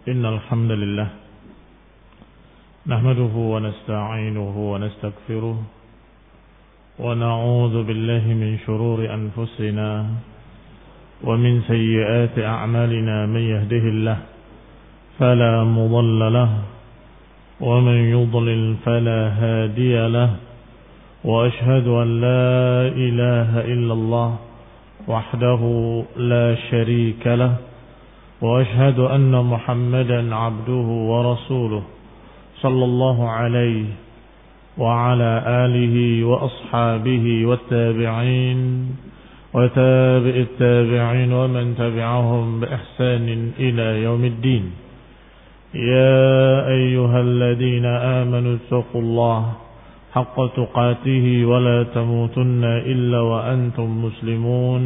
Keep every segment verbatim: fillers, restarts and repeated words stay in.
إن الحمد لله نحمده ونستعينه ونستغفره ونعوذ بالله من شرور أنفسنا ومن سيئات أعمالنا. من يهده الله فلا مضل له ومن يضلل فلا هادي له وأشهد أن لا إله إلا الله وحده لا شريك له وأشهد أن محمدا عبده ورسوله صلى الله عليه وعلى آله وأصحابه والتابعين وتابع التابعين ومن تبعهم بإحسان إلى يوم الدين. يا أيها الذين آمنوا اتقوا الله حق تقاته ولا تموتن إلا وأنتم مسلمون.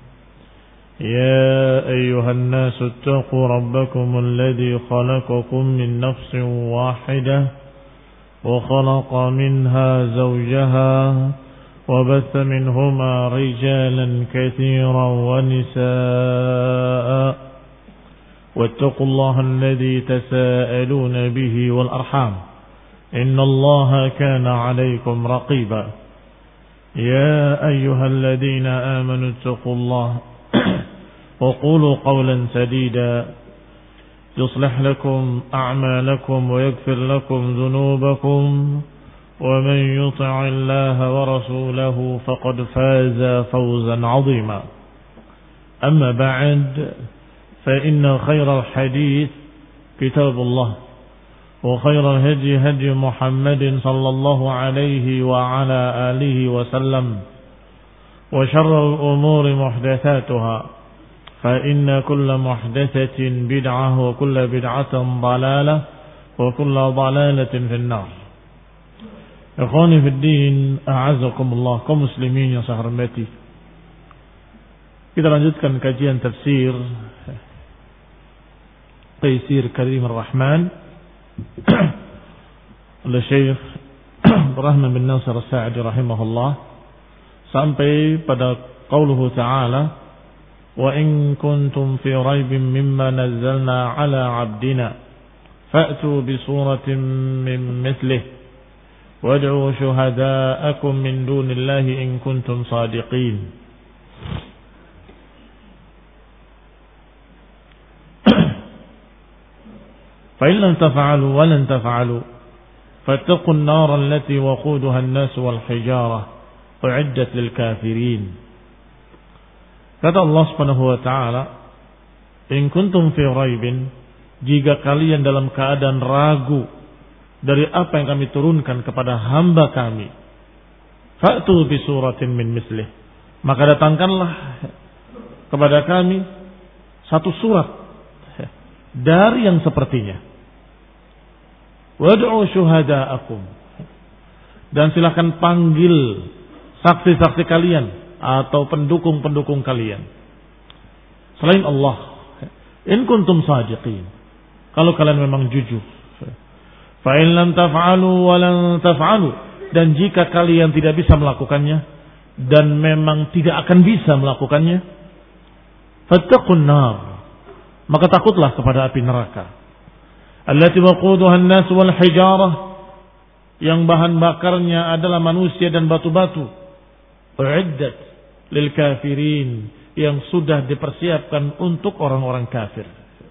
يا أيها الناس اتقوا ربكم الذي خلقكم من نفس واحدة وخلق منها زوجها وبث منهما رجالا كثيرا ونساء واتقوا الله الذي تساءلون به والأرحام إن الله كان عليكم رقيبا. يا أيها الذين آمنوا اتقوا الله وقولوا قولا سديدا يصلح لكم أعمالكم ويغفر لكم ذنوبكم ومن يطع الله ورسوله فقد فاز فوزا عظيما. أما بعد فإن خير الحديث كتاب الله وخير الهدي هدي محمد صلى الله عليه وعلى آله وسلم وشر الأمور محدثاتها فإن كل محدثة بدعة وكل بدعة ضلالة وكل ضلالة في النار. Ikhwani fi din, a'azakumullah, kaum muslimin yang saya hormati. Kita lanjutkan kajian tafsir Taysir Karim Ar-Rahman oleh Syekh Rahman bin Nasir As-Sa'di rahimahullah sampai pada qauluhu ta'ala wa in kuntum fi raibin mimma nazzalna ala 'abdina fa'tu bi suratin min mithlihi wad'u shuhada'akum min dunillahi in kuntum sadiqin. Fa in lam taf'alu wa lan taf'alu fattaqun nar allati waquduha an-nas wal hijarah u'iddat lil kafirin. Kata Allah Subhanahu wa taala, in kuntum fi raibin, jika kalian dalam keadaan ragu dari apa yang kami turunkan kepada hamba kami, fa'tu bi suratin min mislih, maka datangkanlah kepada kami satu surat dari yang sepertinya. Wad'u syuhada'akum, dan silakan panggil saksi-saksi kalian atau pendukung-pendukung kalian selain Allah, in kuntum sadiqin, kalau kalian memang jujur. Fa in lam taf'alu wa lan taf'alu, dan jika kalian tidak bisa melakukannya dan memang tidak akan bisa melakukannya, fattaqun nar, maka takutlah kepada api neraka, allati waquduha an-nas wal hijarah, yang bahan bakarnya adalah manusia dan batu-batu, u'iddat lil kafirin, yang sudah dipersiapkan untuk orang-orang kafir.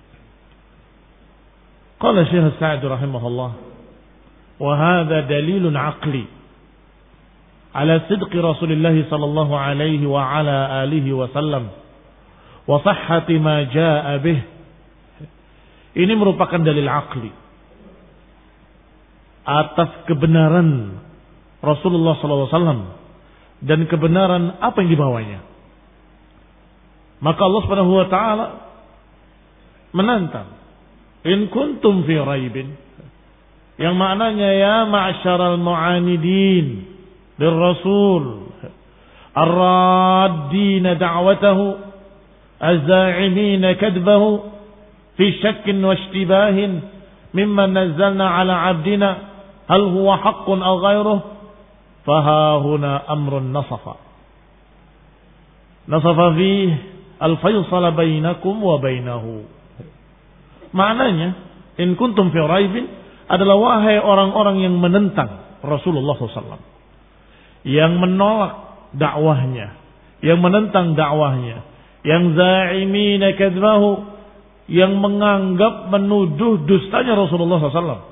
Qala Syekh Sa'di rahimahullah, wa hadha dalilun aqli ala sidqi Rasulillah sallallahu alaihi wa ala alihi wa sallam wa sihhati ma jaa bih. Ini merupakan dalil aqli atas kebenaran Rasulullah sallallahu alaihi wasallam dan kebenaran apa yang dibawanya. Maka Allah Subhanahu wa taala menantang, in kuntum fi raibin, yang maknanya ya ma'syaral mu'anidin lirrasul ar-raddina da'watahu az-za'imina kadbahu fi syakkin wa ishtibahin mimma nazzalna ala 'abdina hal huwa haqqun aw ghairuh faha huna amrun nasafa nasafa fihi al-faysal bainakum wa bainahu Maknanya, in kuntum fi raibin adalah wahai orang-orang yang menentang Rasulullah shallallahu alaihi wasallam, yang menolak dakwahnya, yang menentang dakwahnya, yang za'imina kadzbahu, yang menganggap menuduh dustanya Rasulullah shallallahu alaihi wasallam,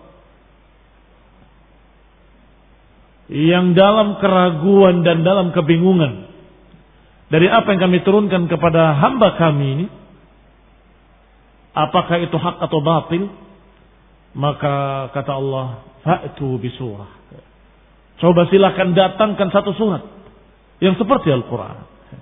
yang dalam keraguan dan dalam kebingungan dari apa yang kami turunkan kepada hamba kami ini, apakah itu hak atau batil? Maka kata Allah, fa'tu bisurah, coba silakan datangkan satu surat yang seperti Al-Quran.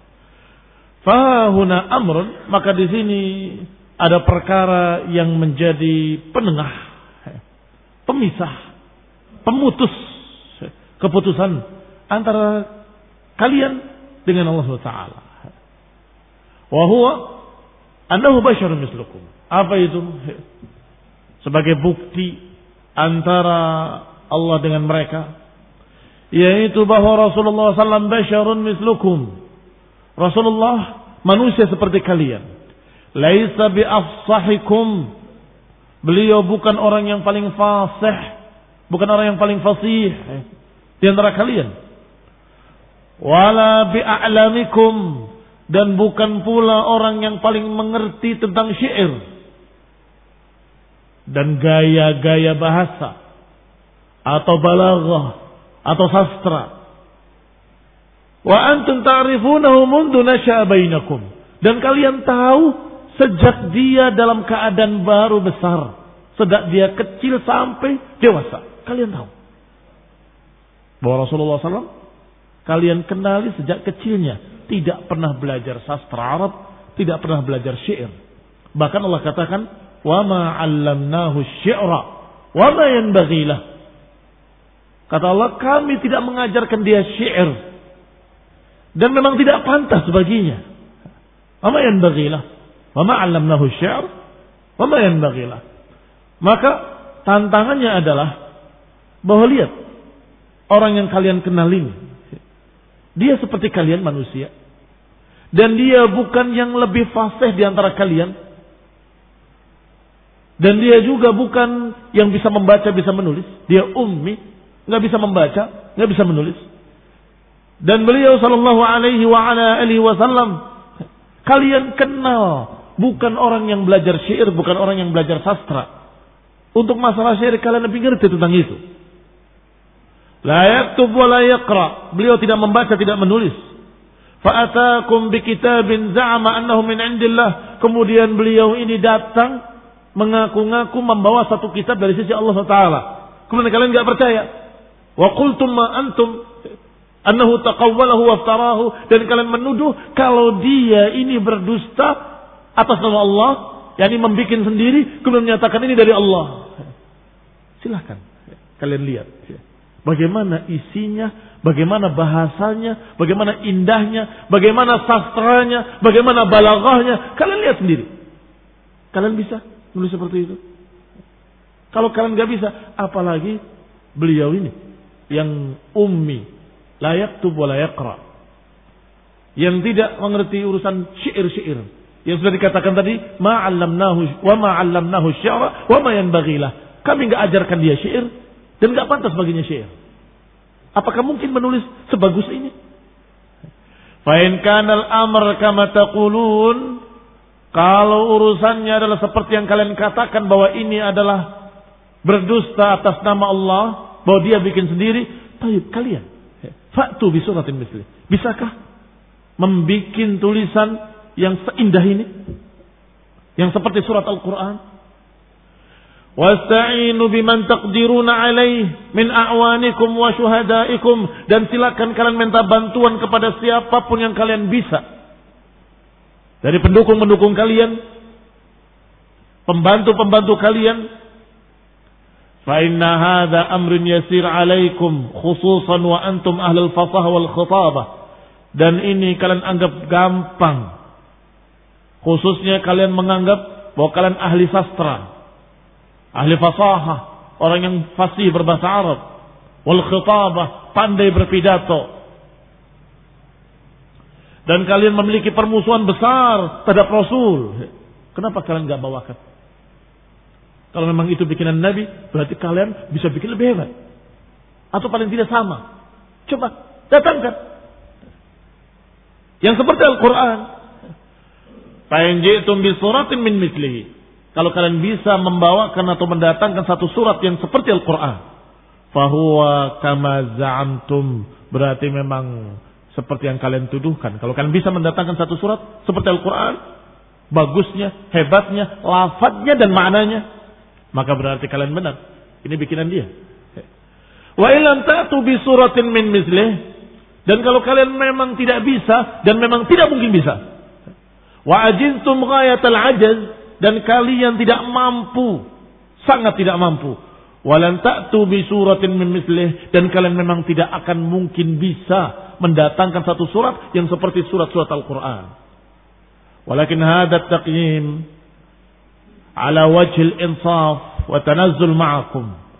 Fahuna amrun, maka di sini ada perkara yang menjadi penengah, pemisah, pemutus keputusan antara kalian dengan Allah subhanahu wa taala. Wa huwa annahu basyarun mislukum. Apa itu? Sebagai bukti antara Allah dengan mereka, yaitu bahwa Rasulullah sallallahu alaihi wasallam basyarun mislukum. Rasulullah manusia seperti kalian. Laisa bi afsahikum. Beliau bukan orang yang paling fasih, bukan orang yang paling fasih di antara kalian. Wala bi'a'lamikum, dan bukan pula orang yang paling mengerti tentang syair dan gaya-gaya bahasa atau balaghah atau sastra. Wa antum ta'rifunahu mundu nasha'a bainakum, dan kalian tahu sejak dia dalam keadaan baru besar, sejak dia kecil sampai dewasa, kalian tahu bahwa Rasulullah sallallahu alaihi wasallam kalian kenali sejak kecilnya, tidak pernah belajar sastra Arab, tidak pernah belajar syair. Bahkan Allah katakan, "Wa ma 'allamnahu syi'ra wa ma yanbaghi lah." Kata Allah, kami tidak mengajarkan dia syair dan memang tidak pantas baginya. Wa ma yanbaghi lah. Wa ma 'allamnahu syi'r wa ma yanbaghi lah. Maka tantangannya adalah bahwa lihat orang yang kalian kenal ini, dia seperti kalian manusia. Dan dia bukan yang lebih fasih di antara kalian. Dan dia juga bukan yang bisa membaca, bisa menulis. Dia ummi, nggak bisa membaca, nggak bisa menulis. Dan beliau sallallahu alaihi wa ala alihi wasallam kalian kenal, bukan orang yang belajar syair, bukan orang yang belajar sastra. Untuk masalah syair kalian lebih ngerti tentang itu. La yaktub wa la yaqra. Beliau tidak membaca, tidak menulis. Fa'atakum bi kitabin za'ama annahu min indillah. Kemudian beliau ini datang mengaku-ngaku membawa satu kitab dari sisi Allah subhanahu wa taala. Kemudian kalian enggak percaya. Wa qultum ma antum annahu taqawwalahu wa iftarahu, dan kalian menuduh kalau dia ini berdusta atas nama Allah, yakni membuat sendiri kemudian menyatakan ini dari Allah. Silahkan kalian lihat bagaimana isinya, bagaimana bahasanya, bagaimana indahnya, bagaimana sastranya, bagaimana balaghahnya. Kalian lihat sendiri. Kalian bisa menulis seperti itu? Kalau kalian nggak bisa, apalagi beliau ini yang ummi, la yaktub wa la yaqra, yang tidak mengerti urusan syair-syair. Yang sudah dikatakan tadi, ma 'allamnahu wa ma 'allamnahu syi'ra wa ma yanbaghi lah. Kami nggak ajarkan dia syair dan nggak pantas baginya syair. Apakah mungkin menulis sebagus ini? Fa in kana al-amr kama taqulun, kalau urusannya adalah seperti yang kalian katakan bahwa ini adalah berdusta atas nama Allah, bahwa dia bikin sendiri, tayyib kalian fa'tu bi suratin misli. Bisakah membikin tulisan yang seindah ini? Yang seperti surat Al-Qur'an? Wasta'inu biman taqdiruna alaih min a'wanikum wa syuhadaikum, dan silakan kalian minta bantuan kepada siapapun yang kalian bisa dari pendukung-pendukung kalian, pembantu-pembantu kalian. Fa inna hadza amrun yasir alaikum khususan wa antum ahlul fasah wal khitabah, dan ini kalian anggap gampang, khususnya kalian menganggap bahwa kalian ahli sastra, ahli fasahah, orang yang fasih berbahasa Arab, wal khitabah, pandai berpidato, dan kalian memiliki permusuhan besar terhadap Rasul. Kenapa kalian enggak bawakan? Kalau memang itu bikinan Nabi, berarti kalian bisa bikin lebih hebat. Atau paling tidak sama. Coba datangkan. Yang seperti Al-Quran. Fa'in ji'tum bi suratin min mislihi. Kalau kalian bisa membawakan atau mendatangkan satu surat yang seperti Al-Quran. Fahuwa kama za'amtum. Berarti memang seperti yang kalian tuduhkan. Kalau kalian bisa mendatangkan satu surat seperti Al-Quran. Bagusnya, hebatnya, lafadznya dan maknanya. Maka berarti kalian benar. Ini bikinan dia. Wa ilam ta'tu bi suratin min mislih. Dan kalau kalian memang tidak bisa dan memang tidak mungkin bisa. Wa ajintum ghayatal ajaz, dan kalian tidak mampu, sangat tidak mampu. Wa lan ta'tu bi suratin min mislih, dan kalian memang tidak akan mungkin bisa mendatangkan satu surat yang seperti surat-surat Al-Qur'an. Walakin hadha at-taqyim ala wajhil insaf wa tanazzul ma'akum.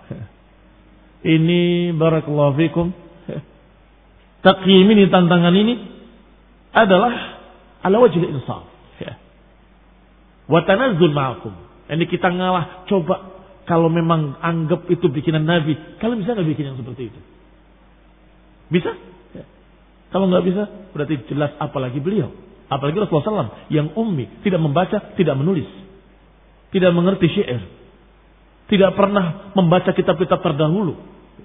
Ini barakallahu fikum. Taqyim ini, tantangan ini adalah ala wajhil insaf. Wa tanazzul ma'akum. Ini kita ngalah, coba kalau memang anggap itu bikinan Nabi, kalian bisa enggak bikin yang seperti itu? Bisa? Kalau enggak bisa, berarti jelas apalagi beliau. Apalagi Rasulullah sallallahu alaihi wasallam yang ummi, tidak membaca, tidak menulis. Tidak mengerti syair. Tidak pernah membaca kitab-kitab terdahulu.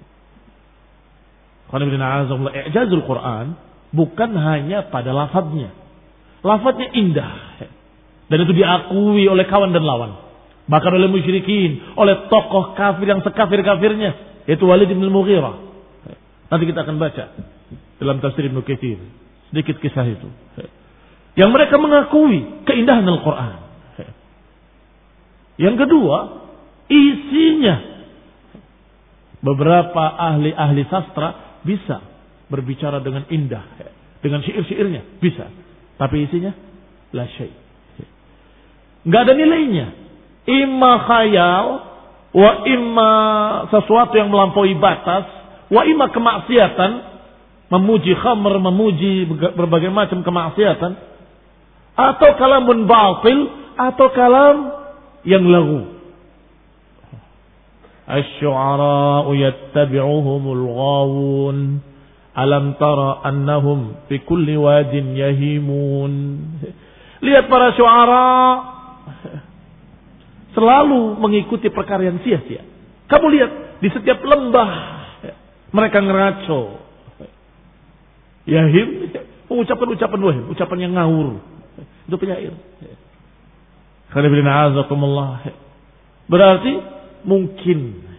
I'jazul Quran bukan hanya pada lafadznya. Lafadznya indah. Dan itu diakui oleh kawan dan lawan. Bahkan oleh musyrikin. Oleh tokoh kafir yang sekafir-kafirnya. Yaitu Walid bin Mughirah. Nanti kita akan baca dalam tafsir Ibnu Katsir sedikit kisah itu. Yang mereka mengakui keindahan Al-Quran. Yang kedua, isinya. Beberapa ahli-ahli sastra bisa berbicara dengan indah. Dengan syair-syairnya, bisa. Tapi isinya, la syai'. Nggak ada nilainya. Imma khayal, wa imma sesuatu yang melampaui batas, wa imma kemaksiatan, memuji khamr, memuji berbagai macam kemaksiatan, atau kalamun batil, atau kalam yang lagu. Asy-syu'ara'u yattabi'uhumul ghawun. Alam tara annahum fi kulli wadin yahimun. Lihat para syu'ara selalu mengikuti perkara yang sia-sia. Kamu lihat di setiap lembah mereka ngeraco. Yahim, mengucapkan ucapan wahim, ucapan yang ngawur. Itu penyair. Berarti mungkin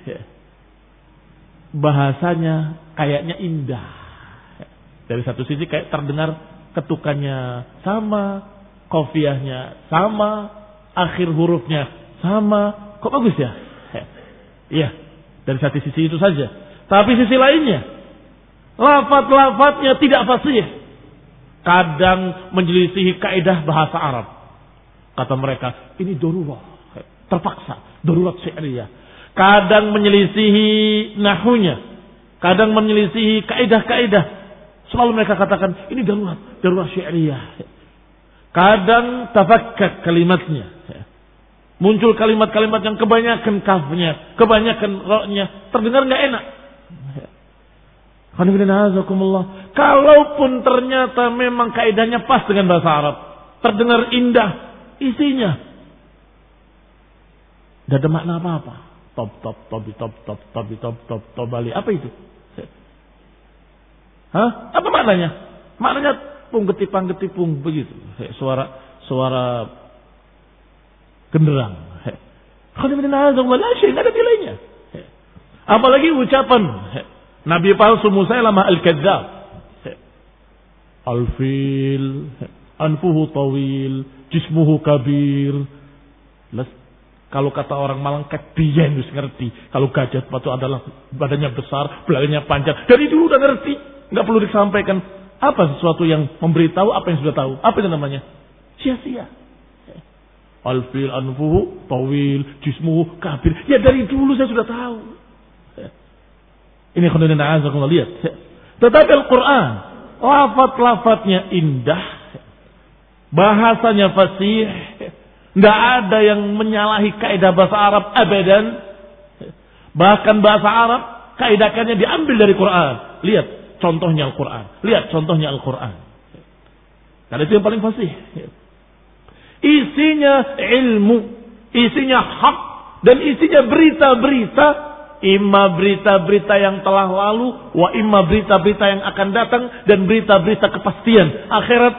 bahasanya kayaknya indah. Dari satu sisi kayak terdengar ketukannya sama, qafiyahnya sama, akhir hurufnya sama. Kok bagus ya? Iya, dari satu sisi itu saja. Tapi sisi lainnya, lafaz-lafaznya tidak fasih. Kadang menyelisihi kaidah bahasa Arab. Kata mereka, ini darurat, terpaksa, darurat syi'riyah. Kadang menyelisihi nahunya, kadang menyelisihi kaidah-kaidah. Selalu mereka katakan, ini darurat, darurat syi'riyah. Kadang tafakkak kalimatnya. Muncul kalimat-kalimat yang kebanyakan kafnya, kebanyakan ra'nya, terdengar nggak enak. Kalaupun ternyata memang kaidahnya pas dengan bahasa Arab, terdengar indah, isinya tidak ada makna apa-apa. Top top top top top top top top top bali. Apa itu? Hah? Apa maknanya? Maknanya pung getipang getipung begitu. Suara suara genderang. Khadimina azza wa la syai' ada nilainya. Apalagi ucapan Nabi palsu Musailamah al-Kadzdzab. Al-fil, anfuhu tawil, jismuhu kabir. Kalau kata orang Malang kebiyen wis ngerti. Kalau gajah itu adalah badannya besar, belakangnya panjang. Dari dulu udah ngerti, enggak perlu disampaikan. Apa sesuatu yang memberitahu apa yang sudah tahu? Apa itu namanya? Sia-sia. Al-fil anfuhu tawil, jismuhu kabir. Ya dari dulu saya sudah tahu. Ini khondan azakumullah, lihat. Tetapi Al-Quran, lafaz-lafaznya indah, bahasanya fasih, Nggak ada yang menyalahi kaidah bahasa Arab abadan. Bahkan bahasa Arab kaidahnya diambil dari Quran. Lihat contohnya Al-Quran. Lihat contohnya Al-Quran. Karena itu yang paling fasih. Isinya ilmu, isinya hak, dan isinya berita-berita. Imma berita-berita yang telah lalu, wa imma berita-berita yang akan datang, dan berita-berita kepastian akhirat.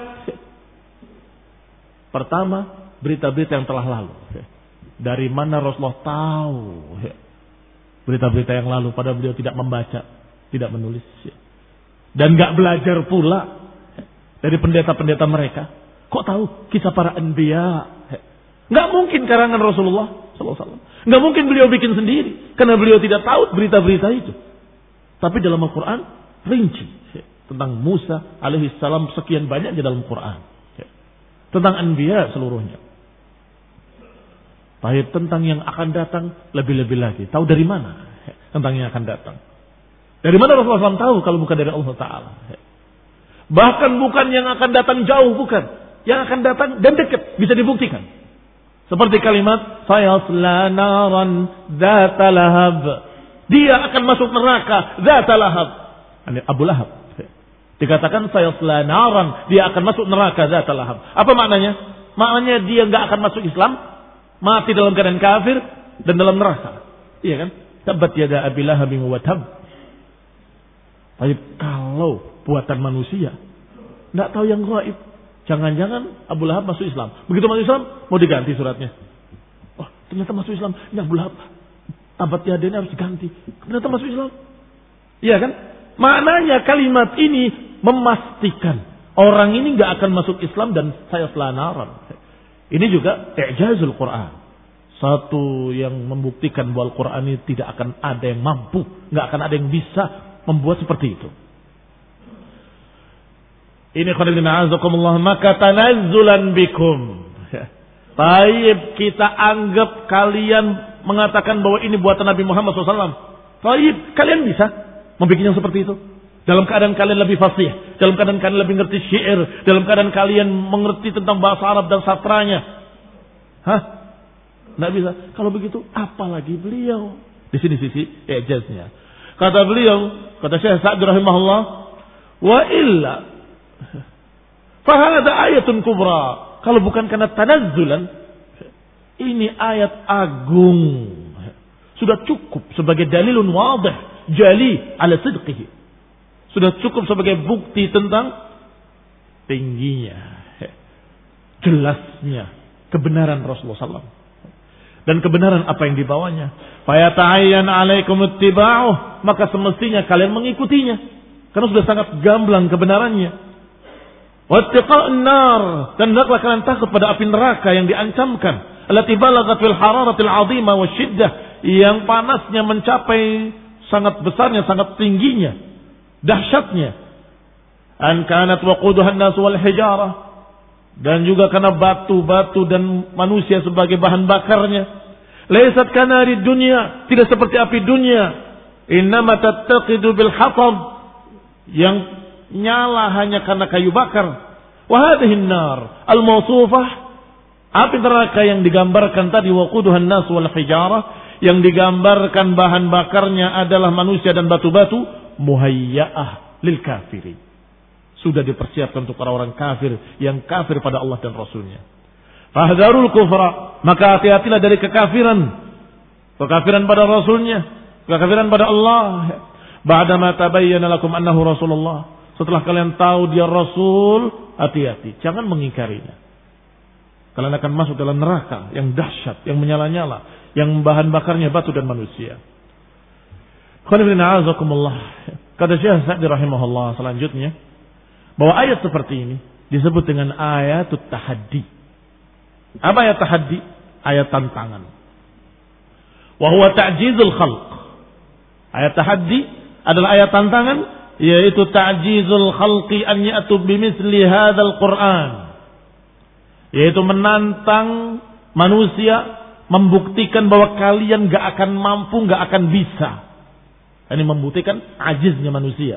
Pertama, berita-berita yang telah lalu. Dari mana Rasulullah tahu berita-berita yang lalu, padahal beliau tidak membaca, tidak menulis, dan gak belajar pula dari pendeta-pendeta mereka. Kok tahu kisah para anbiya? Gak mungkin karangan Rasulullah sallallahu alaihi wasallam. Gak mungkin beliau bikin sendiri, karena beliau tidak tahu berita-berita itu. Tapi dalam Al-Quran rinci tentang Musa alaihissalam, sekian banyak di dalam Quran. Tentang anbiya seluruhnya. Baik tentang yang akan datang lebih-lebih lagi. Tahu dari mana tentang yang akan datang? Dari mana Rasulullah shallallahu alaihi wasallam tahu kalau bukan dari Allah Ta'ala? Bahkan bukan yang akan datang jauh, bukan. Yang akan datang dan dekat, bisa dibuktikan. Seperti kalimat sayasla naran dzata lahab. Dia akan masuk neraka dzata lahab. Ini Abu Lahab. Dikatakan sayasla naran, dia akan masuk neraka dzata lahab. Apa maknanya? Maknanya dia enggak akan masuk Islam, mati dalam keadaan kafir dan dalam neraka. Iya kan? Tabat yada Abi Lahab wa tab. Tapi kalau buatan manusia, enggak tahu yang gaib. Jangan-jangan Abu Lahab masuk Islam. Begitu masuk Islam, mau diganti suratnya. Oh, ternyata masuk Islam. Ini Abu Lahab. Tabat yada ini harus diganti. Ternyata masuk Islam. Iya kan? Maknanya kalimat ini memastikan orang ini enggak akan masuk Islam dan saya selanaran. Ini juga i'jazul Quran. Satu yang membuktikan bahwa Al-Quran ini tidak akan ada yang mampu, enggak akan ada yang bisa membuat seperti itu. Ini khonilina azakumullah, maka tanazzulan bikum. Taib, kita anggap kalian mengatakan bahwa ini buatan Nabi Muhammad shallallahu alaihi wasallam. Taib, kalian bisa membuat yang seperti itu. Dalam keadaan kalian lebih fasih, dalam keadaan kalian lebih ngerti syair, dalam keadaan kalian mengerti tentang bahasa Arab dan sastranya. Hah? Nggak bisa. Kalau begitu, apalagi beliau. Di sini sisi ijaznya. Kata beliau, kata Syekh Sa'd rahimahullah, wa illa fahada ayatun kubra. Kalau bukan karena tanazzulan, ini ayat agung. Sudah cukup sebagai dalilun wadih, jali ala sidqihi. Sudah cukup sebagai bukti tentang tingginya, jelasnya kebenaran Rasulullah sallallahu alaihi wasallam dan kebenaran apa yang dibawanya. Fayata'ayyan 'alaikum ittiba'uh, maka semestinya kalian mengikutinya karena sudah sangat gamblang kebenarannya. Wattiqa'un nar, dan hendaklah kalian takut pada api neraka yang diancamkan, allati balaghat fil hararatil 'azimah wasyiddah, yang panasnya mencapai sangat besarnya, sangat tingginya, dahsyatnya. An kanat waquduhan nas wal hijarah, dan juga karena batu-batu dan manusia sebagai bahan bakarnya. Laisat kanari dunya, tidak seperti api dunia. Innama tattaqidu bil hatab, yang nyala hanya karena kayu bakar. Wa hadhihi an-nar al-mawsufah, api neraka yang digambarkan tadi waquduhan nas wal hijarah, yang digambarkan bahan bakarnya adalah manusia dan batu-batu, muhayya'ah lil kafirin, sudah dipersiapkan untuk orang-orang kafir yang kafir pada Allah dan Rasulnya. Fahdharul kufra, maka hati-hatilah dari kekafiran, kekafiran pada Rasulnya, kekafiran pada Allah. Ba'dama tabayyana lakum annahu Rasulullah, setelah kalian tahu dia Rasul, hati-hati, jangan mengingkarinya. Kalian akan masuk dalam neraka yang dahsyat, yang menyala-nyala, yang bahan bakarnya batu dan manusia. Khonibina azakumullah. Kata Syekh Sa'di rahimahullah selanjutnya, bahwa ayat seperti ini disebut dengan ayatut tahaddi. Apa ayat tahaddi? Ayat tantangan. Wa huwa ta'jizul khalq. Ayat tahaddi adalah ayat tantangan, yaitu ta'jizul khalqi an ya'tu bimithli hadzal Qur'an. Yaitu menantang manusia, membuktikan bahwa kalian gak akan mampu, gak akan bisa. Ini membuktikan ajiznya manusia.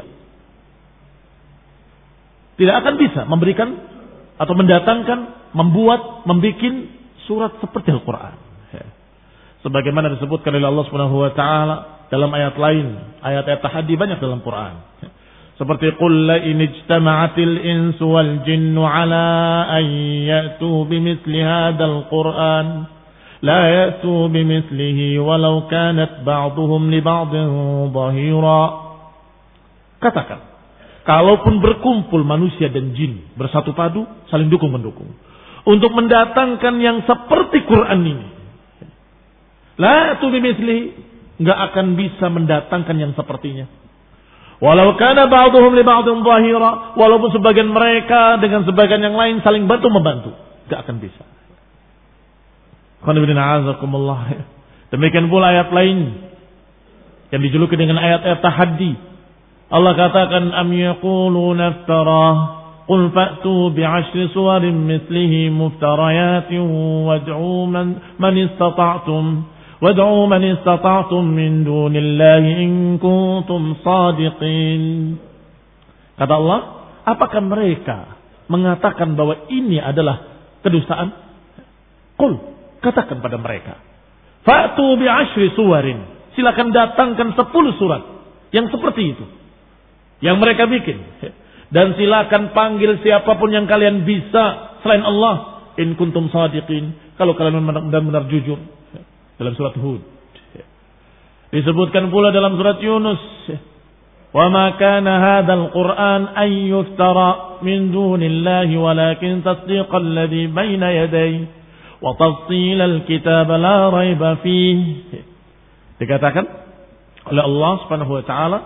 Tidak akan bisa memberikan atau mendatangkan, membuat, membikin surat seperti Al-Quran. Sebagaimana disebutkan oleh Allah Subhanahu wa taala dalam ayat lain, ayat-ayat tahaddi banyak dalam Quran. Seperti qul la in ijtama'atil insu wal jinnu ala an ya'tu bimithli hadzal Qur'an la ya'tu bimithlihi walau kanat ba'dhuhum li ba'dhin dhahira. Katakan, kalaupun berkumpul manusia dan jin bersatu padu saling dukung mendukung untuk mendatangkan yang seperti Quran ini, la ya'tu bimithlihi, enggak akan bisa mendatangkan yang sepertinya. Walau kana ba'dhum li ba'dhin dhahira, walaupun sebagian mereka dengan sebagian yang lain saling bantu membantu, enggak akan bisa. Demikian pula ayat lain yang dijuluki dengan ayat-ayat tahaddi. Allah katakan am yaquluna iftarah qul fa'tu bi'ashri suwarin mithlihi muftariyatin wad'u man man istata'tum wad'u man istata'tum min dunillahi in kuntum shadiqin. Kata Allah, apakah mereka mengatakan bahwa ini adalah kedustaan? Qul, katakan pada mereka, fa'tu bi'ashri suwarin, silakan datangkan sepuluh surat yang seperti itu yang mereka bikin, dan silakan panggil siapapun yang kalian bisa selain Allah, in kuntum shadiqin, kalau kalian benar-benar jujur. Dalam surat Hud disebutkan pula dalam surat Yunus, wa ma kana hadzal qur'an ay yuftara min dunillahi walakin tasdiqal ladzi baina yadayhi wa tafsilal kitab la raiba fihi. Dikatakan oleh Allah Subhanahu wa taala,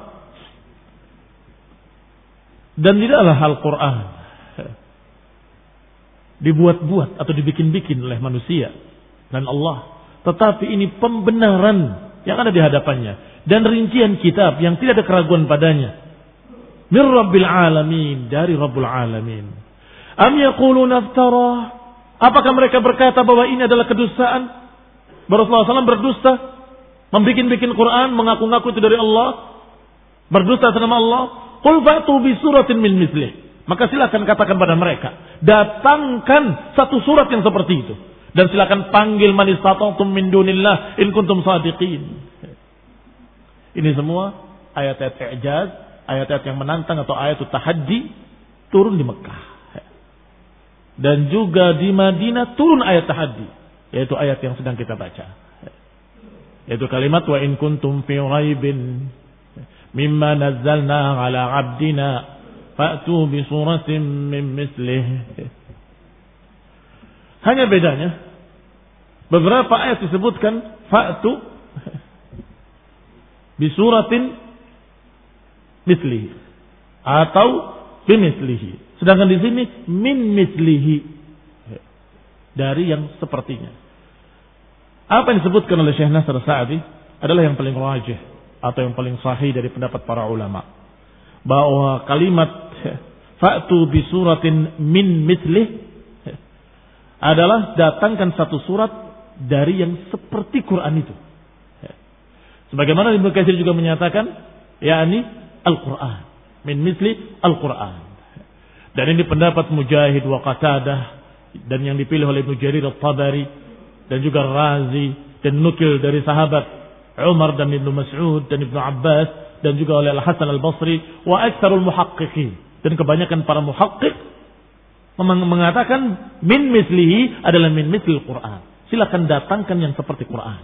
dan tidaklah Al-Qur'an dibuat-buat atau dibikin-bikin oleh manusia dan Allah, tetapi ini pembenaran yang ada di hadapannya dan rincian kitab yang tidak ada keraguan padanya. Mir Rabbil Alamin, dari Rabbul Alamin. Am yaquluna iftara, apakah mereka berkata bahwa ini adalah kedustaan? Rasulullah shallallahu alaihi wasallam berdusta, membikin-bikin Quran, mengaku-ngaku itu dari Allah, berdusta atas nama Allah. Qul fa'tu bi suratin min mithlih, maka silakan katakan pada mereka, datangkan satu surat yang seperti itu. Dan silakan panggil man istata'tum min dunillah in kuntum shadiqin. Ini semua ayat-ayat i'jaz, ayat-ayat yang menantang atau ayat tahaddi turun di Mekah. Dan juga di Madinah turun ayat tahaddi, yaitu ayat yang sedang kita baca. Yaitu kalimat wa in kuntum fi raibin mimma nazzalna ala 'abdina fa'tu bi suratin min mithlih. Hanya bedanya, beberapa ayat disebutkan fa'tu bisuratin mislihi atau bimislihi, sedangkan di sini min mislihi, dari yang sepertinya. Apa yang disebutkan oleh Syekh Nasr Sa'di adalah yang paling rajih atau yang paling sahih dari pendapat para ulama, bahwa kalimat fa'tu bisuratin min mislihi adalah datangkan satu surat dari yang seperti Quran itu. Sebagaimana Ibnu Katsir juga menyatakan, yakni Al-Quran, min misli Al-Quran. Dan ini pendapat Mujahid wa Qatadah, dan yang dipilih oleh Ibnu Jarir At-Tabari dan juga Razi, dan nukil dari sahabat Umar dan Ibnu Mas'ud dan Ibnu Abbas, dan juga oleh Al-Hasan Al-Basri wa aktsarul muhaqqiqin, dan kebanyakan para muhaqqiq mengatakan min mislihi adalah min mislil Quran. Silakan datangkan yang seperti Quran.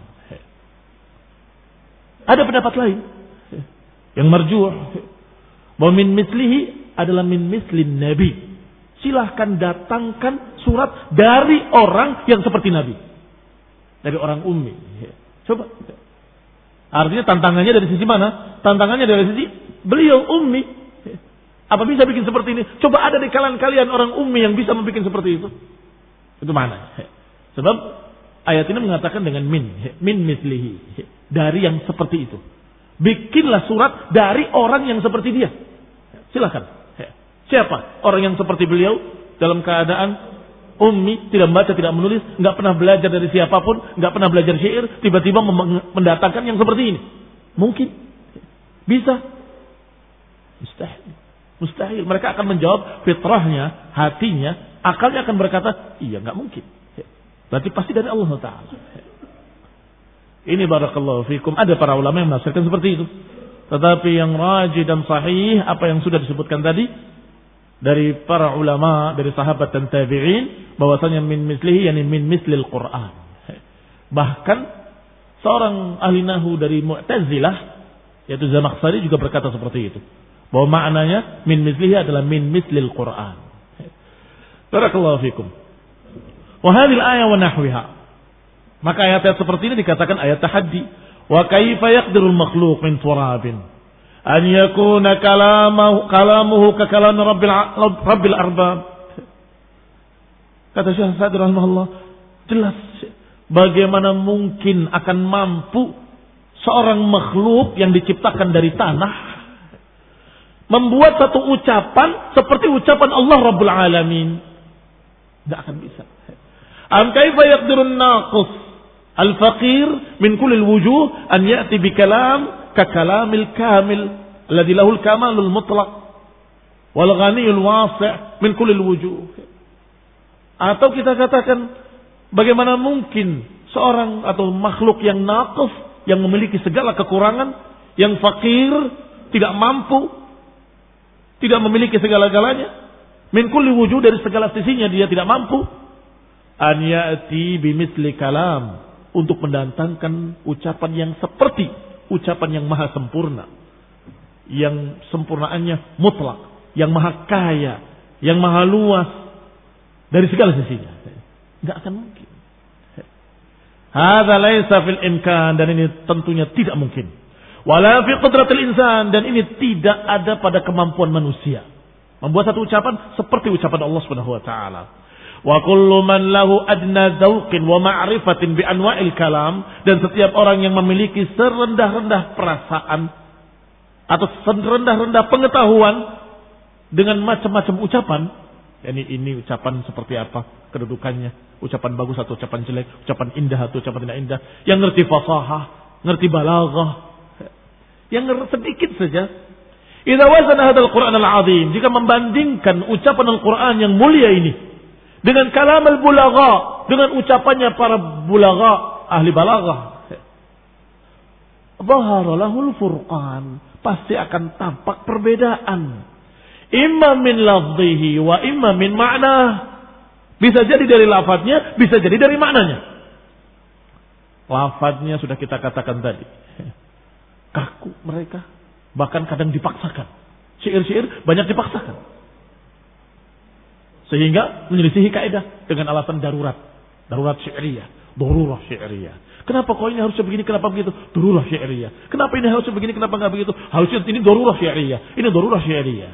Ada pendapat lain yang marjuh, bahwa min mislihi adalah min mislin Nabi. Silahkan datangkan surat dari orang yang seperti Nabi, dari orang ummi. Coba, artinya tantangannya dari sisi mana? Tantangannya dari sisi beliau ummi. Apa bisa bikin seperti ini? Coba ada di kalangan kalian orang ummi yang bisa membuat seperti itu. Itu mana? Sebab ayat ini mengatakan dengan min, min mislihi, dari yang seperti itu. Bikinlah surat dari orang yang seperti dia. Silakan. Siapa orang yang seperti beliau dalam keadaan ummi, tidak membaca, tidak menulis, nggak pernah belajar dari siapapun, nggak pernah belajar syair, tiba-tiba mendatangkan yang seperti ini? Mungkin? Bisa? Mustahil. Mustahil. Mereka akan menjawab fitrahnya, hatinya, akalnya akan berkata, iya nggak mungkin. Berarti pasti dari Allah Ta'ala. Ini barakallahu fikum. Ada para ulama yang menafsirkan seperti itu. Tetapi yang rajih dan sahih, apa yang sudah disebutkan tadi, dari para ulama, dari sahabat dan tabi'in, bahwasanya min mislihi, yani min mislil Qur'an. Bahkan seorang ahli nahu dari Mu'tazilah, yaitu Zamakhsyari, juga berkata seperti itu. Bahwa maknanya min mislihi adalah min mislil Qur'an. Barakallahu fikum. Wa hadhil ayah wa nahwiha. Maka ayat-ayat seperti ini dikatakan ayat tahaddi. Wa kaifa yaqdirul makhluq min turabin an yakuna kalamuhu kalamuhu ka kalam rabbil rabbil arbab. Kata Syekh Sa'di rahimahullah, jelas bagaimana mungkin akan mampu seorang makhluk yang diciptakan dari tanah membuat satu ucapan seperti ucapan Allah Rabbul Alamin. Tidak akan bisa. Am kaifa yaqdirun naqis al-faqir min kulli al-wujuh an ya'ti bi kalam ka kalamil kamil alladhi lahu al-kamalul mutlaq wal ghaniyul wasi' min kulli al-wujuh. Atau kita katakan bagaimana mungkin seorang atau makhluk yang naqis, yang memiliki segala kekurangan, yang fakir, tidak mampu, tidak memiliki segala-galanya, min kulli wujuh, dari segala sisinya dia tidak mampu, an ya'ti bimithli kalam, untuk mendatangkan ucapan yang seperti ucapan yang maha sempurna, yang sempurnaannya mutlak, yang maha kaya, yang maha luas dari segala sisinya. Enggak akan mungkin. Hadza laisa fil imkan, dan ini tentunya tidak mungkin. Wala fi qudratil insan, dan ini tidak ada pada kemampuan manusia membuat satu ucapan seperti ucapan Allah Subhanahu wa taala. Wa kullu man lahu adna dzauqin wa ma'rifatin bi anwa'il kalam, dan setiap orang yang memiliki serendah-rendah perasaan atau serendah-rendah pengetahuan dengan macam-macam ucapan, yakni ini ucapan seperti apa kedudukannya, ucapan bagus atau ucapan jelek, ucapan indah atau ucapan tidak indah, yang ngerti fasahah, ngerti balaghah, yang ngerti sedikit saja. Idza wazana hadzal Qur'an al-'azim, jika membandingkan ucapan Al-Qur'an yang mulia ini dengan kalam al-bulagha, dengan ucapannya para bulagha, ahli balaghah, dhahara lahul furqan, pasti akan tampak perbedaan. Imma min lafzihi wa imma min ma'na. Bisa jadi dari lafadznya, bisa jadi dari maknanya. Lafadznya sudah kita katakan tadi, kaku mereka, bahkan kadang dipaksakan. Syair-syair banyak dipaksakan, sehingga menyelisihi kaidah dengan alasan darurat. Darurat syairiyah, darurah syairiyah. Kenapa kok ini harusnya begini, kenapa begitu? Darurah syairiyah. Kenapa ini harusnya begini, kenapa enggak begitu? Harusnya ini darurah syairiyah. Ini darurah syairiyah.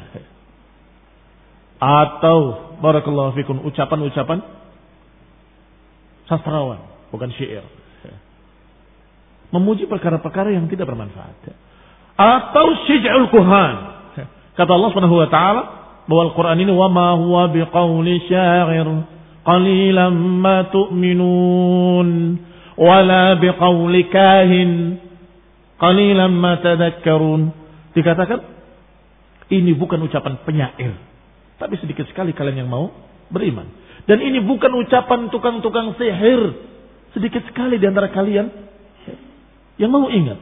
Atau barakallahu fikum, ucapan-ucapan sastrawan, bukan syair, memuji perkara-perkara yang tidak bermanfaat. Atau syij'ul kuhan. Kata Allah Subhanahu wa taala bahwa Al-Quran ini wa ma huwa biqauli syair qalilan ma tu'minun wala biqauli kahin qalilan ma tadhakkarun. Dikatakan ini bukan ucapan penyair, tapi sedikit sekali kalian yang mau beriman. Dan ini bukan ucapan tukang-tukang sihir, sedikit sekali di antara kalian yang mau ingat.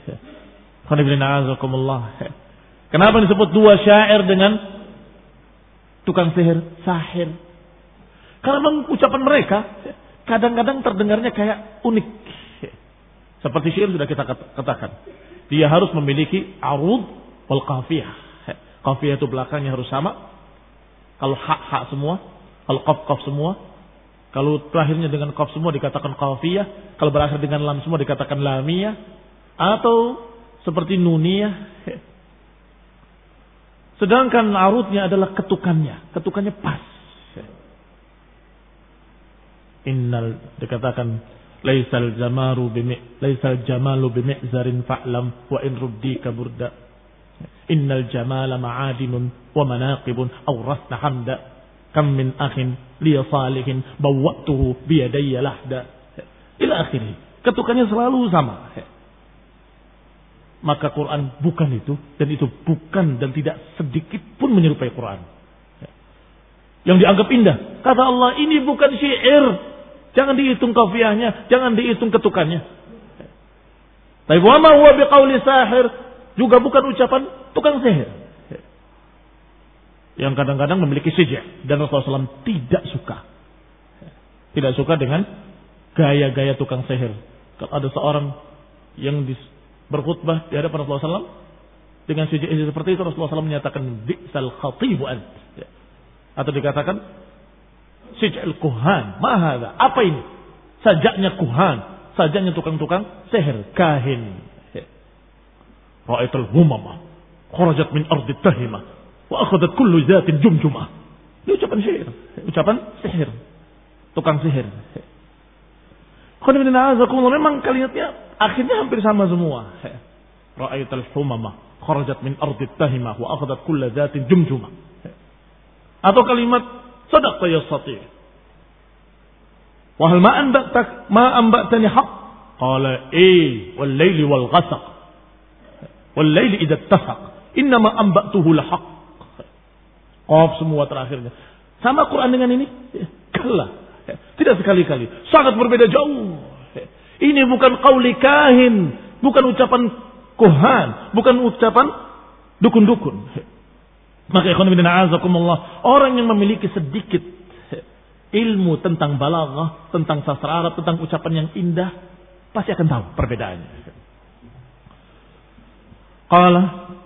Kenapa disebut dua syair dengan tukang sihir, sahir? Karena memang ucapan mereka kadang-kadang terdengarnya kayak unik. Seperti syair sudah kita katakan, dia harus memiliki arud wal qafiyah. Qafiyah itu belakangnya harus sama. Kalau hak-hak semua, kalau qaf-qaf semua, kalau terakhirnya dengan qaf semua dikatakan qafiyah, kalau berakhir dengan lam semua dikatakan lamiyah, atau seperti nuniyah. Sedangkan arudnya adalah ketukannya, ketukannya pas. Innal, dikatakan laisal jamaru bimi laisal jamalu bimi'zarin fa'lam wa in ruddika burda. Innal jamala ma'adinun wa manaqibun awrasna hamda kam min akhin li salihin bawwatuhu bi yadayya lahda ila akhirih. Ketukannya selalu sama. Maka Quran bukan itu, dan itu bukan dan tidak sedikit pun menyerupai Quran yang dianggap indah. Kata Allah, ini bukan syair, Jangan dihitung kafiahnya, jangan dihitung ketukannya. Tapi wa ma huwa biqauli sahir juga bukan ucapan tukang sihir. Yang kadang-kadang memiliki sijah dan Rasulullah shallallahu alaihi wasallam tidak suka. Tidak suka dengan gaya-gaya tukang sihir. Kalau ada seorang yang berkhutbah di hadapan Rasulullah shallallahu alaihi wasallam dengan sijah seperti itu, Rasulullah shallallahu alaihi wasallam menyatakan bi'sal khatibu ant. Atau dikatakan sij'al kuhan. Ma hadza? Apa ini? Sajaknya kuhan, sajaknya tukang-tukang sihir, kahin. Ra'aitul humamah kharajat min ardi tahimah wa akhadhat kullu zatin jumjumah. Ini ucapan sihir, ucapan sihir, tukang sihir. Memang kalimatnya akhirnya hampir sama semua. Ra'aitul humamah kharajat min ardi tahimah wa akhadhat kullu zatin jumjumah. Atau kalimat sadaqta yastati. Wa hal ma anba'tak ma anba'tani haqq? Qala eh wal laili wal ghasaq. Wal laili idza ittafaq. Innama anba'tuhu la haqq. Qaf semua terakhirnya. Sama Quran dengan ini? Kalla. Tidak sekali-kali. Sangat berbeda jauh. Ini bukan qauli kahin, bukan ucapan kuhan, bukan ucapan dukun-dukun. Maka ikhwan fillah azakumullah, orang yang memiliki sedikit ilmu tentang balaghah, tentang sastra Arab, tentang ucapan yang indah, pasti akan tahu perbedaannya. Qala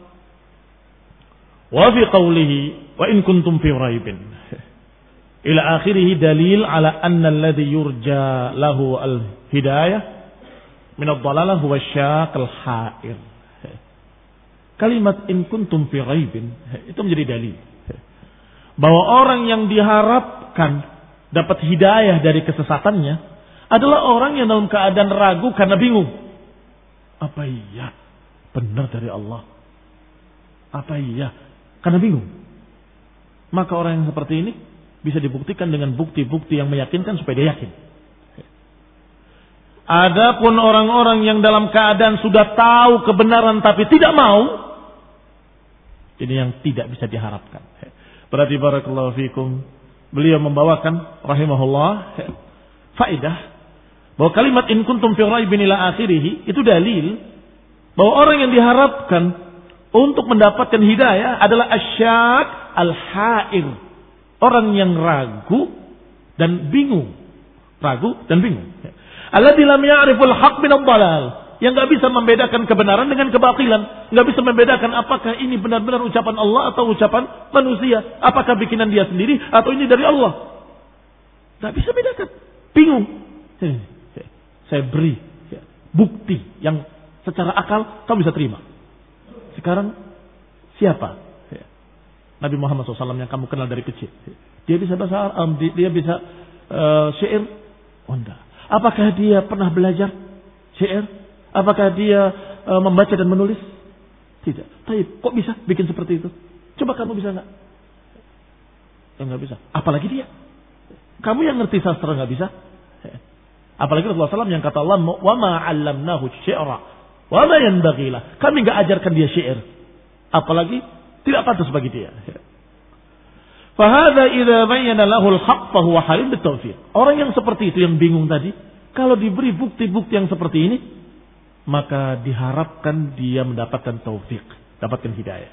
wa fi qawlihi wa in kuntum fi raibin ila akhirih dalil ala anna alladhi yurja lahu al-hidayah min ad-dhalalah huwa asy-syaq al-ha'ir. Kalimat in kuntum fi raibin itu menjadi dalil bahwa orang yang diharapkan dapat hidayah dari kesesatannya adalah orang yang dalam keadaan ragu karena bingung. Apa iya benar dari Allah? Apa iya? Karena bingung. Maka orang yang seperti ini bisa dibuktikan dengan bukti-bukti yang meyakinkan supaya dia yakin. Adapun orang-orang yang dalam keadaan sudah tahu kebenaran tapi tidak mau, ini yang tidak bisa diharapkan. Berarti barakallahu fikum, beliau membawakan rahimahullah faedah bahwa kalimat in kuntum fi raibin ila akhirih itu dalil bahwa orang yang diharapkan untuk mendapatkan hidayah adalah asyak al-ha'ir, orang yang ragu dan bingung, ragu dan bingung. Alladzi lam ya'riful haqq min ad-dhalal, yang enggak bisa membedakan kebenaran dengan kebatilan, enggak bisa membedakan apakah ini benar-benar ucapan Allah atau ucapan manusia, apakah bikinan dia sendiri atau ini dari Allah. Enggak bisa bedakan, bingung. Saya beri bukti yang secara akal kamu bisa terima. Sekarang siapa? Nabi Muhammad shallallahu alaihi wasallam yang kamu kenal dari kecil. Dia bisa bahasa Arab, dia bisa uh, syair. Oh enggak. Apakah dia pernah belajar syair? Apakah dia uh, membaca dan menulis? Tidak. Tapi kok bisa bikin seperti itu? Coba kamu bisa enggak? Enggak bisa. Apalagi dia. Kamu yang ngerti sastra enggak bisa? Apalagi Rasulullah shallallahu alaihi wasallam yang kata Allah, "Wa ma 'allamnahu syi'ra wa ma yanbaghi lah." Kami enggak ajarkan dia syair. Apalagi tidak pantas bagi dia. Fahadha idza bayyana lahu al-haqq fa huwa halim bitawfiq. Orang yang seperti itu yang bingung tadi, kalau diberi bukti-bukti yang seperti ini, maka diharapkan dia mendapatkan taufik, dapatkan hidayah.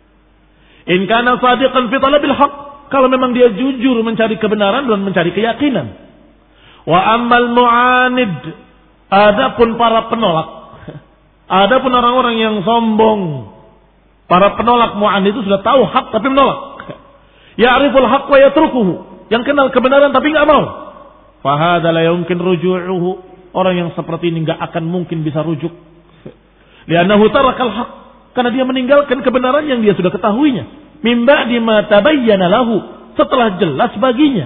In kana sadiqan fi talabil haqq, kalau memang dia jujur mencari kebenaran dan mencari keyakinan. Wa ammal mu'anid, adapun para penolak, adapun orang-orang yang sombong, para penolak mu'anid itu sudah tahu hak tapi menolak. Ya'riful haqq wa yatrukuhu, yang kenal kebenaran tapi enggak mau. Fa hadza la yumkin ruju'uhu, orang yang seperti ini enggak akan mungkin bisa rujuk. Li'annahu tarakal haqq, karena dia meninggalkan kebenaran yang dia sudah ketahuinya. Min ba'di ma tabayyana lahu, setelah jelas baginya.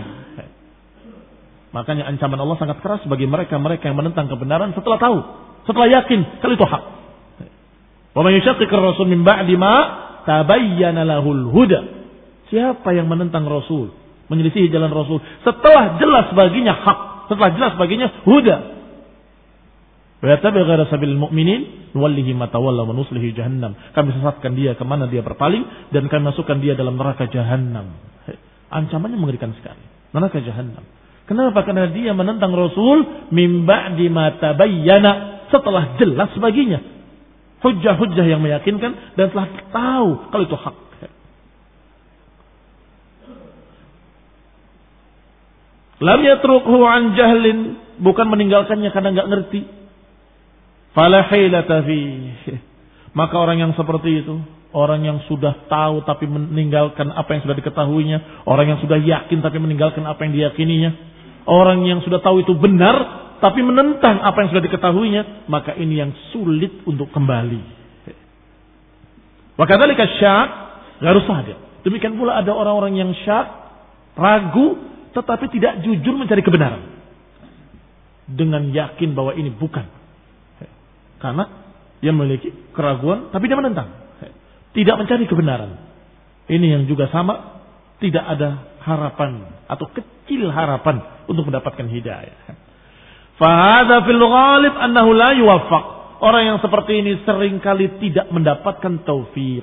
Makanya ancaman Allah sangat keras bagi mereka-mereka yang menentang kebenaran setelah tahu, setelah yakin kalau itu hak. Wa man yushaqiqir rasul min ba'di ma tabayyana lahul huda. Siapa yang menentang Rasul, menyelisihi jalan Rasul setelah jelas baginya hak, setelah jelas baginya huda. Wa yattabi' ghaira sabilil mu'minin nuwallihi ma tawalla wa nuslihi jahannam. Kami sesatkan dia kemana dia berpaling dan kami masukkan dia dalam neraka jahannam. Ancamannya mengerikan sekali. Neraka jahannam. Kenapa? Karena dia menentang Rasul mim ba'di ma tabayyana, setelah jelas baginya hujjah-hujjah yang meyakinkan dan telah tahu kalau itu hak. Lam yatrukhu an jahlin, bukan meninggalkannya karena enggak ngerti. Fala hilata fi. Maka orang yang seperti itu, orang yang sudah tahu tapi meninggalkan apa yang sudah diketahuinya, orang yang sudah yakin tapi meninggalkan apa yang diyakininya, orang yang sudah tahu itu benar tapi menentang apa yang sudah diketahuinya, maka ini yang sulit untuk kembali. Wa kadzalika syak gharu shadiq. Demikian pula ada orang-orang yang syak, ragu tetapi tidak jujur mencari kebenaran dengan yakin bahwa ini bukan, karena dia memiliki keraguan tapi dia menentang, tidak mencari kebenaran. Ini yang juga sama, tidak ada harapan atau kecil harapan untuk mendapatkan hidayah. Fahadha fil ghalib annahu la yuwaffaq. Orang yang seperti ini seringkali tidak mendapatkan taufik.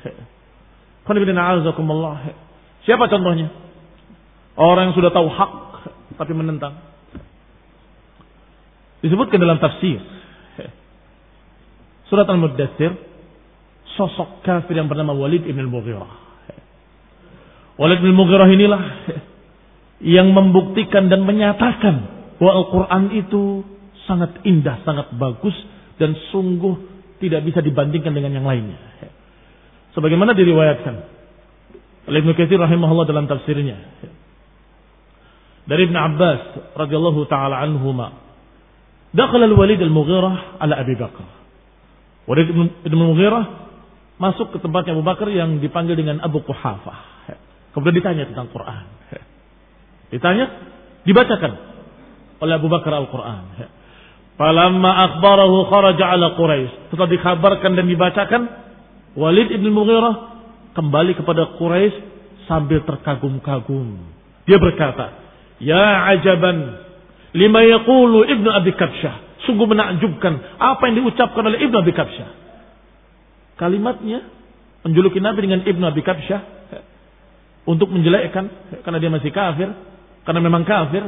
Siapa contohnya? Orang yang sudah tahu hak tapi menentang. Disebutkan dalam tafsir Surat Al-Muddatsir, sosok kafir yang bernama Walid ibn al-Mughirah. Walid ibn al-Mughirah inilah yang membuktikan dan menyatakan bahwa Al-Quran itu sangat indah, sangat bagus, dan sungguh tidak bisa dibandingkan dengan yang lainnya. Sebagaimana diriwayatkan oleh Ibnu Katsir rahimahullah dalam tafsirnya dari Ibn Abbas radhiyallahu taala anhuma, dakhala al-Walid al-Mughirah ala Abi Bakar. Walid ibn al-Mughirah masuk ke tempatnya Abu Bakar yang dipanggil dengan Abu Quhafah. Kemudian ditanya tentang Quran. Ditanya, dibacakan oleh Abu Bakar Al-Quran. Falamma akhbarahu kharaja ala Quraisy. Setelah dikabarkan dan dibacakan, Walid ibn al-Mughirah kembali kepada Quraisy sambil terkagum-kagum. Dia berkata, "Ya ajaban lima yaqulu Ibnu Abi Kabsyah." Sungguh menakjubkan apa yang diucapkan oleh Ibnu Abi Kabsyah. Kalimatnya menjuluki Nabi dengan Ibnu Abi Kabsyah untuk menjelekkan karena dia masih kafir, karena memang kafir.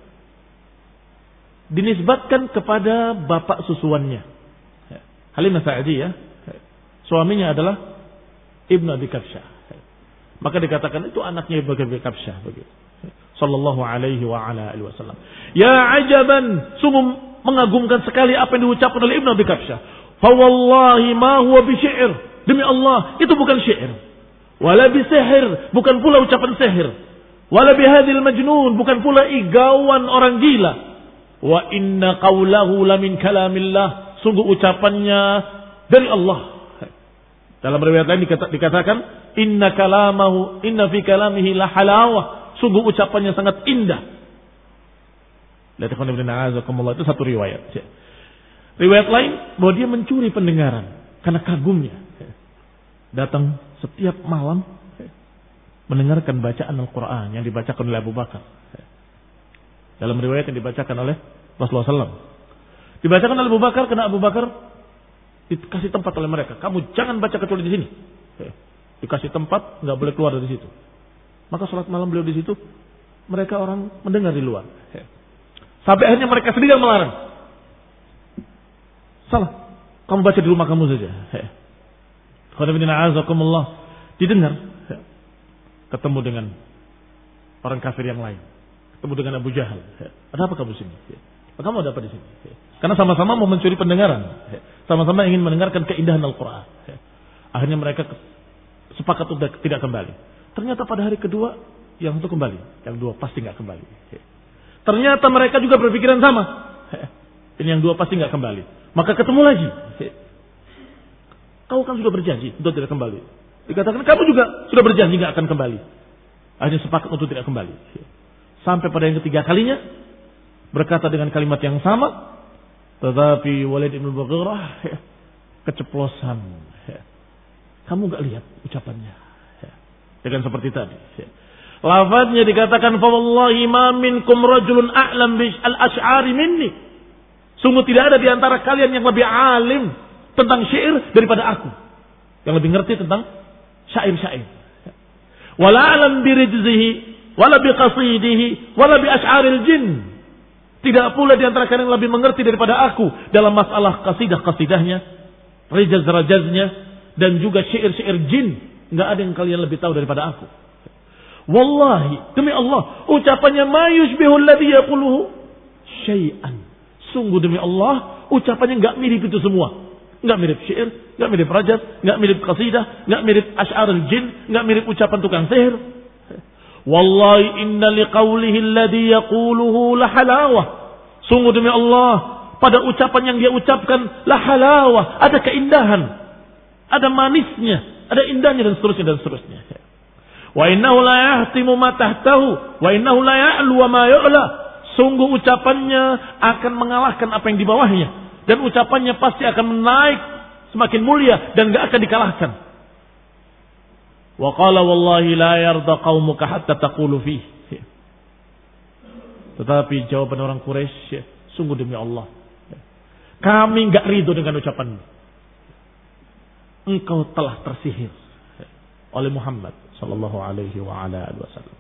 Dinisbatkan kepada bapak susuannya, Halimah Sa'diyah. Suaminya adalah Ibnu Abi Kabsyah. Maka dikatakan itu anaknya Ibnu Abi Kabsyah begitu. Sallallahu alaihi wa ala alihi wasallam. Ya ajaban, sungguh mengagumkan sekali apa yang diucapkan oleh Ibnu Abi Kabsyah. Fa wallahi ma huwa bi syair. Demi Allah, itu bukan syair. Wala bi sihir, bukan pula ucapan sihir. Wala bi hadhil majnun, bukan pula igauan orang gila. Wa inna qawlahu la min kalamillah, sungguh ucapannya dari Allah. Dalam riwayat lain dikatakan inna kalamahu inna fi kalamihi la halawah, sungguh ucapannya sangat indah. Itu satu riwayat. Riwayat lain bahwa dia mencuri pendengaran karena kagumnya. Datang setiap malam mendengarkan bacaan Al-Quran yang dibacakan oleh Abu Bakar. Dalam riwayat yang dibacakan oleh Rasulullah shallallahu alaihi wasallam. Dibacakan oleh Abu Bakar karena Abu Bakar dikasih tempat oleh mereka. Kamu jangan baca kecuali di sini. Dikasih tempat, nggak boleh keluar dari situ. Maka sholat malam beliau di situ, mereka orang mendengar di luar. Sampai akhirnya mereka sendiri yang melarang. Salah, kamu baca di rumah kamu saja. Didengar, ketemu dengan orang kafir yang lain, ketemu dengan Abu Jahal. Ada apa kamu sini? Kamu ada apa di sini? Karena sama-sama mau mencuri pendengaran, sama-sama ingin mendengarkan keindahan Al-Quran. Akhirnya mereka sepakat untuk tidak kembali. Ternyata pada hari kedua yang satu kembali, yang dua pasti nggak kembali. Ternyata mereka juga berpikiran sama. Ini yang dua pasti nggak kembali. Maka ketemu lagi. Kau kan sudah berjanji untuk tidak kembali. Dikatakan kamu juga sudah berjanji nggak akan kembali. Akhirnya sepakat untuk tidak kembali. Sampai pada yang ketiga kalinya berkata dengan kalimat yang sama, tetapi Walid ibn Mughirah keceplosan. Kamu nggak lihat ucapannya? Dengan seperti tadi. Lafaznya dikatakan fa wallahi ma minkum rajulun a'lam bil al-asy'ari minni. Sungguh tidak ada di antara kalian yang lebih alim tentang syair daripada aku. Yang lebih ngerti tentang syair-syair. Wala alam birijzihi wala bi qasidihi, wala bi asy'aril jin. Tidak pula di antara kalian yang lebih mengerti daripada aku dalam masalah qasidah-qasidahnya, rajaz-rajaznya, dan juga syair-syair jin. Enggak ada yang kalian lebih tahu daripada aku. Wallahi, demi Allah, ucapannya ma yushbihu alladhi yaquluhu syai'an. Sungguh demi Allah, ucapannya enggak mirip itu semua. Enggak mirip syair, enggak mirip rajaz, enggak mirip qasidah, enggak mirip asy'arul jin, enggak mirip ucapan tukang sihir. Wallahi inna liqaulihi alladhi yaquluhu la halawah. Sungguh demi Allah, pada ucapan yang dia ucapkan la halawah, ada keindahan, ada manisnya, ada indahnya dan seterusnya dan seterusnya. Wa innahu la yahtimu ma tahtahu wa innahu la ya'lu wa ma yu'la. Sungguh ucapannya akan mengalahkan apa yang di bawahnya, dan ucapannya pasti akan menaik semakin mulia dan enggak akan dikalahkan. Wa qala wallahi la yarda qaumuka hatta taqulu fihi. Tetapi jawaban orang Quraisy, sungguh demi Allah, kami enggak ridho dengan ucapanmu. Engkau telah tersihir oleh Muhammad sallallahu alaihi wa ala alihi wasallam.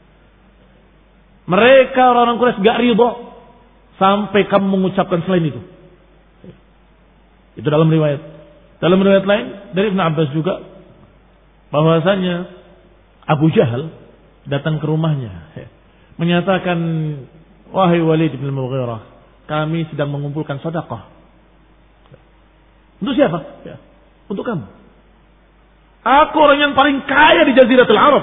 Mereka orang-orang Quraisy enggak ridho sampai kamu mengucapkan selain itu. Itu dalam riwayat. Dalam riwayat lain dari Ibnu Abbas juga, bahwasanya Abu Jahal datang ke rumahnya menyatakan, wahai Walid bin Mughirah, kami sedang mengumpulkan sedekah. Untuk siapa? Ya, untuk kamu. Aku orang yang paling kaya di Jaziratul Arab.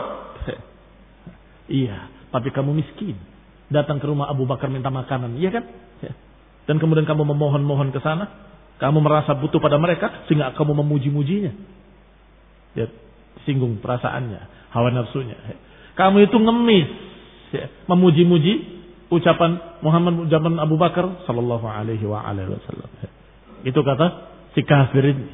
Iya, tapi kamu miskin. Datang ke rumah Abu Bakar minta makanan, iya kan? Dan kemudian kamu memohon-mohon ke sana. Kamu merasa butuh pada mereka sehingga kamu memuji-mujinya. Ya, singgung perasaannya, hawa nafsunya. Kamu itu ngemis, ya, memuji-muji ucapan Muhammad zaman Abu Bakar sallallahu alaihi wa alihi wasallam. Itu kata si kafir ini.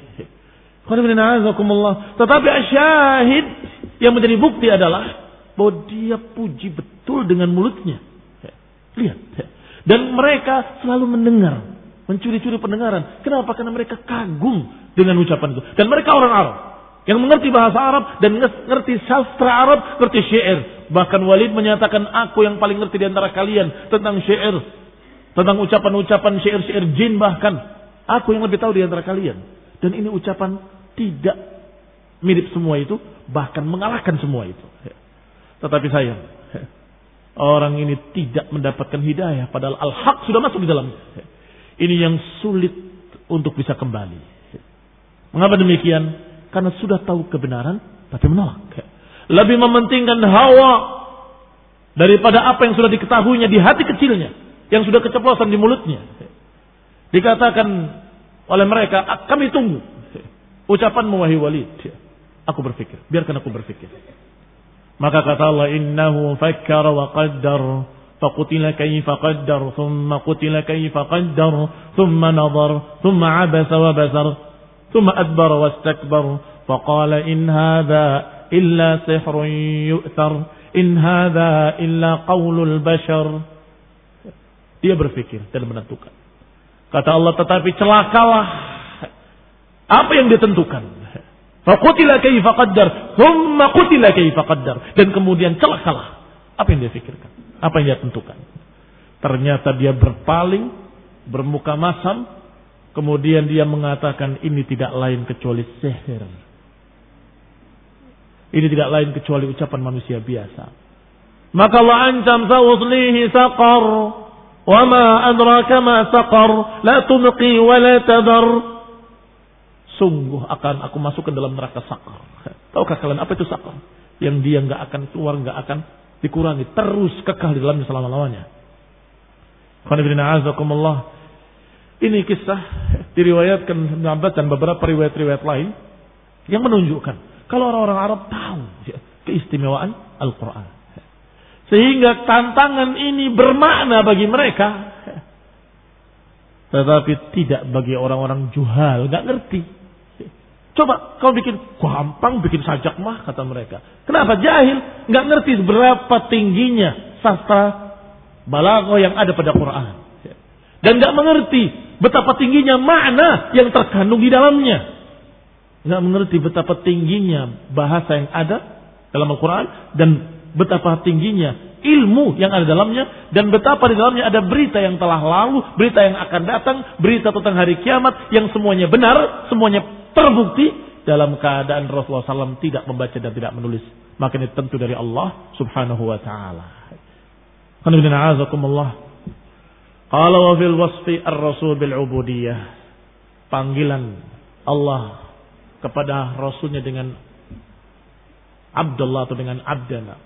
Tetapi asyahid yang menjadi bukti adalah bahwa dia puji betul dengan mulutnya. Lihat. Dan mereka selalu mendengar, mencuri-curi pendengaran. Kenapa? Karena mereka kagum dengan ucapan itu. Dan mereka orang Arab yang mengerti bahasa Arab dan mengerti sastra Arab, mengerti syair. Bahkan Walid menyatakan, aku yang paling ngerti di antara kalian tentang syair, tentang ucapan-ucapan syair-syair jin bahkan. Aku yang lebih tahu di antara kalian. Dan ini ucapan tidak mirip semua itu, bahkan mengalahkan semua itu. Tetapi sayang, orang ini tidak mendapatkan hidayah, padahal al-haq sudah masuk di dalamnya. Ini yang sulit untuk bisa kembali. Mengapa demikian? Karena sudah tahu kebenaran, tapi menolak. Lebih mementingkan hawa daripada apa yang sudah diketahuinya di hati kecilnya, yang sudah keceplosan di mulutnya. Dikatakan oleh mereka, kami tunggu ucapanmu wahai Walid. Aku berpikir, biarkan aku berpikir. Maka kata Allah, innahu fakkara wa qaddar, faqutila kayfa qaddar, thumma qutila kayfa qaddar, thumma nadhar, thumma abasa wa basar, thumma adbara wastakbar, faqala in hadha illa sihrun yu'thar, in hadha illa qawlul bashar. Dia berpikir dan menentukan. Kata Allah, tetapi celakalah apa yang ditentukan. Faqutila kayfa qaddar, thumma qutila kayfa qaddar, dan kemudian celakalah apa yang dia pikirkan, apa yang dia tentukan. Ternyata dia berpaling, bermuka masam, kemudian dia mengatakan ini tidak lain kecuali sihir. Ini tidak lain kecuali ucapan manusia biasa. Maka Allah ancam, sa'uslihi saqar, wa ma adraka ma saqar, la tunqi wa la tadar. Sungguh akan aku masukkan dalam neraka sakar. Tahukah kalian apa itu sakar? Yang dia enggak akan keluar, enggak akan dikurangi, terus kekal di dalamnya selama-lamanya. Ini kisah diriwayatkan Ibnu Abbas dan beberapa riwayat-riwayat lain yang menunjukkan kalau orang-orang Arab tahu keistimewaan Al-Quran, sehingga tantangan ini bermakna bagi mereka, tetapi tidak bagi orang-orang juhal, nggak ngerti. Coba kau bikin gampang, bikin sajak mah, kata mereka. Kenapa? Jahil, nggak ngerti berapa tingginya sastra balaghah yang ada pada Quran, dan nggak mengerti betapa tingginya makna yang terkandung di dalamnya. Nggak mengerti betapa tingginya bahasa yang ada dalam Al-Quran dan betapa tingginya ilmu yang ada dalamnya, dan betapa di dalamnya ada berita yang telah lalu, berita yang akan datang, berita tentang hari kiamat yang semuanya benar, semuanya terbukti dalam keadaan Rasulullah shallallahu alaihi wasallam tidak membaca dan tidak menulis. Maka ini tentu dari Allah subhanahu wa ta'ala. Qala wa fil wasfi ar-rasul bil ubudiyah. Panggilan Allah kepada Rasulnya dengan Abdullah atau dengan Abdana.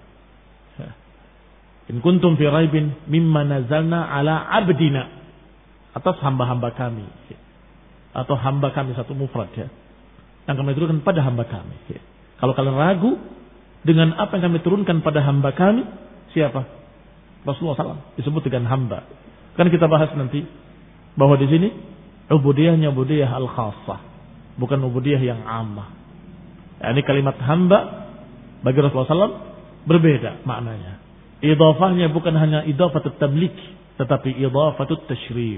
In kuntum fi raibin mimma nazalna ala abdina, atas hamba-hamba kami, atau hamba kami satu mufrad ya, yang kami turunkan pada hamba kami. Kalau kalian ragu dengan apa yang kami turunkan pada hamba kami, siapa? Rasulullah shallallahu alaihi wasallam disebut dengan hamba. Kan kita bahas nanti bahwa di sini ubudiyahnya ubudiyah al-khassah, bukan ubudiyah yang ammah. Ya, ini kalimat hamba bagi Rasulullah shallallahu alaihi wasallam berbeda maknanya. Idhafahnya bukan hanya idhafatut tamlik, tetapi idhafatut tashrif.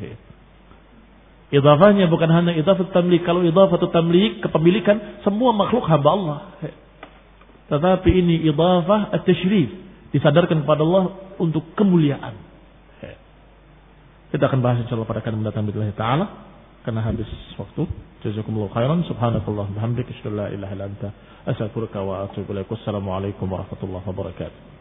Idhafahnya bukan hanya idhafatut tamlik. Kalau idhafatut tamlik, kepemilikan, semua makhluk hamba Allah. Tetapi ini idhafah at-tashrif, disadarkan kepada Allah untuk kemuliaan. Kita akan bahas insyaallah pada kali mendatang billahi taala karena habis waktu. Jazakumullahu khairan. Subhanakallah bihamdika asyhadu an la ilaha illa anta astaghfiruka wa atubu ilaik. Wassalamu alaikum warahmatullahi wabarakatuh.